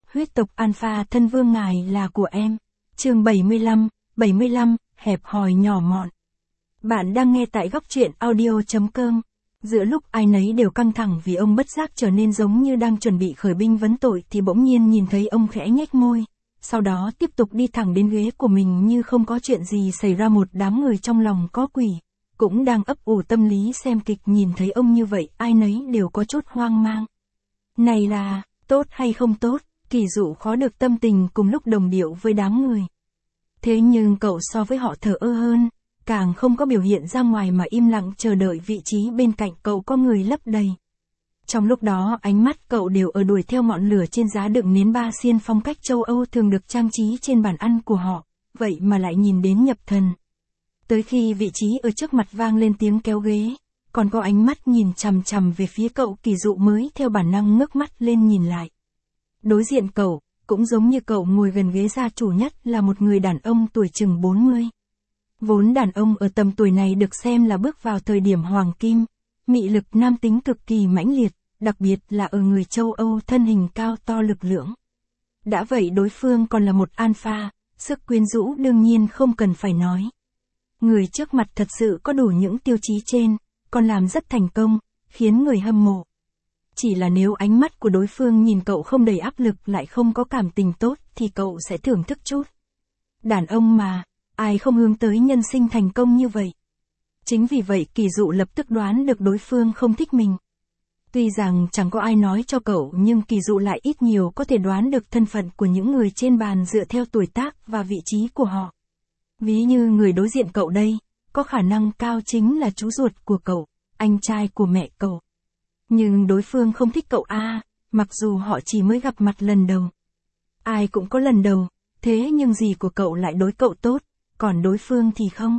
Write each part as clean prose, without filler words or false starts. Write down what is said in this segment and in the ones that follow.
huyết tộc Alpha thân vương ngài là của em. Chương 75, hẹp hòi nhỏ mọn. Bạn đang nghe tại góc truyện audio.com. Giữa lúc ai nấy đều căng thẳng vì ông bất giác trở nên giống như đang chuẩn bị khởi binh vấn tội thì bỗng nhiên nhìn thấy ông khẽ nhếch môi. Sau đó tiếp tục đi thẳng đến ghế của mình như không có chuyện gì xảy ra. Một đám người trong lòng có quỷ, cũng đang ấp ủ tâm lý xem kịch, nhìn thấy ông như vậy ai nấy đều có chút hoang mang. Này là, tốt hay không tốt? Kỳ Dụ khó được tâm tình cùng lúc đồng điệu với đám người. Thế nhưng cậu so với họ thờ ơ hơn, càng không có biểu hiện ra ngoài mà im lặng chờ đợi vị trí bên cạnh cậu có người lấp đầy. Trong lúc đó ánh mắt cậu đều ở đuổi theo ngọn lửa trên giá đựng nến ba xiên phong cách châu Âu thường được trang trí trên bàn ăn của họ, vậy mà lại nhìn đến nhập thần. Tới khi vị trí ở trước mặt vang lên tiếng kéo ghế, còn có ánh mắt nhìn chằm chằm về phía cậu, Kỳ Dụ mới theo bản năng ngước mắt lên nhìn lại. Đối diện cậu, cũng giống như cậu ngồi gần ghế gia chủ nhất là một người đàn ông tuổi chừng 40. Vốn đàn ông ở tầm tuổi này được xem là bước vào thời điểm hoàng kim, mị lực nam tính cực kỳ mãnh liệt, đặc biệt là ở người châu Âu thân hình cao to lực lưỡng. Đã vậy đối phương còn là một alpha, sức quyến rũ đương nhiên không cần phải nói. Người trước mặt thật sự có đủ những tiêu chí trên, còn làm rất thành công, khiến người hâm mộ. Chỉ là nếu ánh mắt của đối phương nhìn cậu không đầy áp lực lại không có cảm tình tốt thì cậu sẽ thưởng thức chút. Đàn ông mà, ai không hướng tới nhân sinh thành công như vậy. Chính vì vậy Kỳ Dụ lập tức đoán được đối phương không thích mình. Tuy rằng chẳng có ai nói cho cậu nhưng Kỳ Dụ lại ít nhiều có thể đoán được thân phận của những người trên bàn dựa theo tuổi tác và vị trí của họ. Ví như người đối diện cậu đây, có khả năng cao chính là chú ruột của cậu, anh trai của mẹ cậu. Nhưng đối phương không thích cậu mặc dù họ chỉ mới gặp mặt lần đầu. Ai cũng có lần đầu, thế nhưng gì của cậu lại đối cậu tốt, còn đối phương thì không.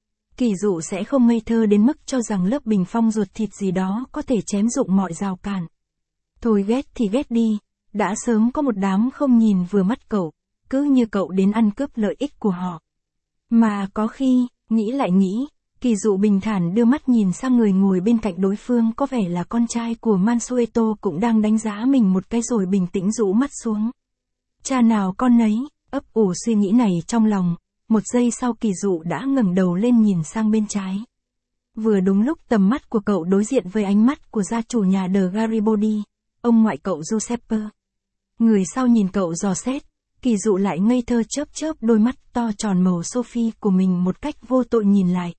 Kỳ Dụ sẽ không ngây thơ đến mức cho rằng lớp bình phong ruột thịt gì đó có thể chém dụng mọi rào cản. Thôi ghét thì ghét đi, đã sớm có một đám không nhìn vừa mắt cậu, cứ như cậu đến ăn cướp lợi ích của họ. Mà có khi, nghĩ lại nghĩ, Kỳ Dụ bình thản đưa mắt nhìn sang người ngồi bên cạnh đối phương, có vẻ là con trai của Mansueto cũng đang đánh giá mình một cái rồi bình tĩnh rũ mắt xuống. Cha nào con nấy, ấp ủ suy nghĩ này trong lòng, một giây sau Kỳ Dụ đã ngẩng đầu lên nhìn sang bên trái. Vừa đúng lúc tầm mắt của cậu đối diện với ánh mắt của gia chủ nhà The Garibaldi, ông ngoại cậu Giuseppe. Người sau nhìn cậu dò xét, Kỳ Dụ lại ngây thơ chớp chớp đôi mắt to tròn màu Sophie của mình một cách vô tội nhìn lại.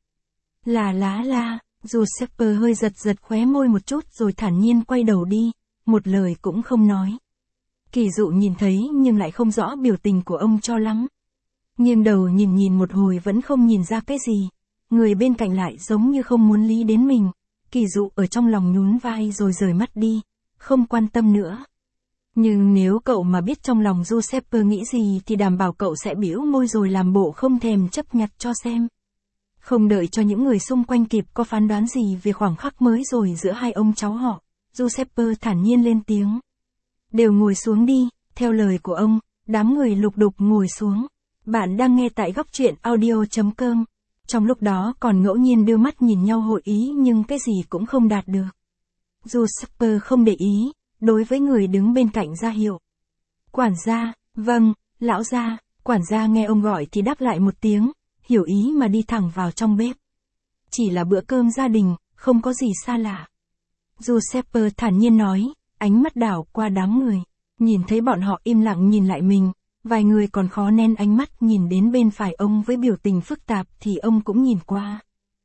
Giuseppe hơi giật khóe môi một chút rồi thản nhiên quay đầu đi, một lời cũng không nói. Kỳ Dụ nhìn thấy nhưng lại không rõ biểu tình của ông cho lắm. Nghiêng đầu nhìn một hồi vẫn không nhìn ra cái gì, người bên cạnh lại giống như không muốn lý đến mình. Kỳ Dụ ở trong lòng nhún vai rồi rời mắt đi, không quan tâm nữa. Nhưng nếu cậu mà biết trong lòng Giuseppe nghĩ gì thì đảm bảo cậu sẽ bĩu môi rồi làm bộ không thèm chấp nhặt cho xem. Không đợi cho những người xung quanh kịp có phán đoán gì về khoảng khắc mới rồi giữa hai ông cháu họ, Giuseppe thản nhiên lên tiếng. Đều ngồi xuống đi, theo lời của ông, đám người lục đục ngồi xuống. Bạn đang nghe tại góc truyện audio.com. Trong lúc đó còn ngẫu nhiên đưa mắt nhìn nhau hội ý nhưng cái gì cũng không đạt được. Giuseppe không để ý, đối với người đứng bên cạnh ra hiệu. Quản gia, vâng, lão gia. Quản gia nghe ông gọi thì đáp lại một tiếng, hiểu ý mà đi thẳng vào trong bếp. Chỉ là bữa cơm gia đình, không có gì xa lạ. Giuseppe thản nhiên nói, ánh mắt đảo qua đám người, nhìn thấy bọn họ im lặng nhìn lại mình. Vài người còn khó nén ánh mắt nhìn đến bên phải ông với biểu tình phức tạp thì ông cũng nhìn qua.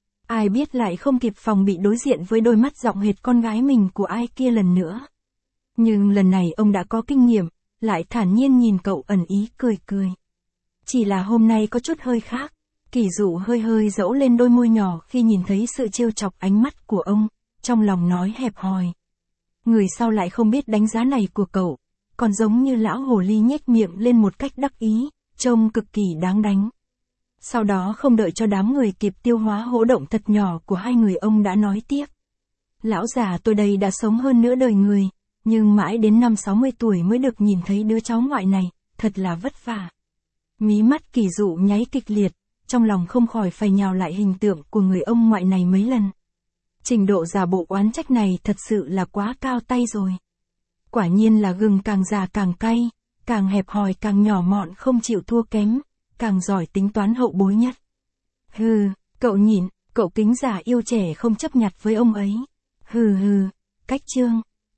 Ai biết lại không kịp phòng bị đối diện với đôi mắt giọng hệt con gái mình của ai kia lần nữa. Nhưng lần này ông đã có kinh nghiệm, lại thản nhiên nhìn cậu ẩn ý cười. Chỉ là hôm nay có chút hơi khác, Kỳ Dụ hơi dẫu lên đôi môi nhỏ khi nhìn thấy sự trêu chọc ánh mắt của ông, trong lòng nói hẹp hòi. Người sau lại không biết đánh giá này của cậu. Còn giống như lão hồ ly nhếch miệng lên một cách đắc ý, trông cực kỳ đáng đánh. Sau đó không đợi cho đám người kịp tiêu hóa hỗ động thật nhỏ của hai người, ông đã nói tiếp. Lão già tôi đây đã sống hơn nửa đời người, nhưng mãi đến năm 60 tuổi mới được nhìn thấy đứa cháu ngoại này, thật là vất vả. Mí mắt Kỳ Dụ nháy kịch liệt, trong lòng không khỏi phải nhào lại hình tượng của người ông ngoại này mấy lần. Trình độ giả bộ oán trách này thật sự là quá cao tay rồi. Quả nhiên là gừng càng già càng cay, càng hẹp hòi càng nhỏ mọn không chịu thua kém, càng giỏi tính toán hậu bối nhất. Hừ, cậu nhịn, cậu kính già yêu trẻ không chấp nhặt với ông ấy. Hừ hừ, cách chương.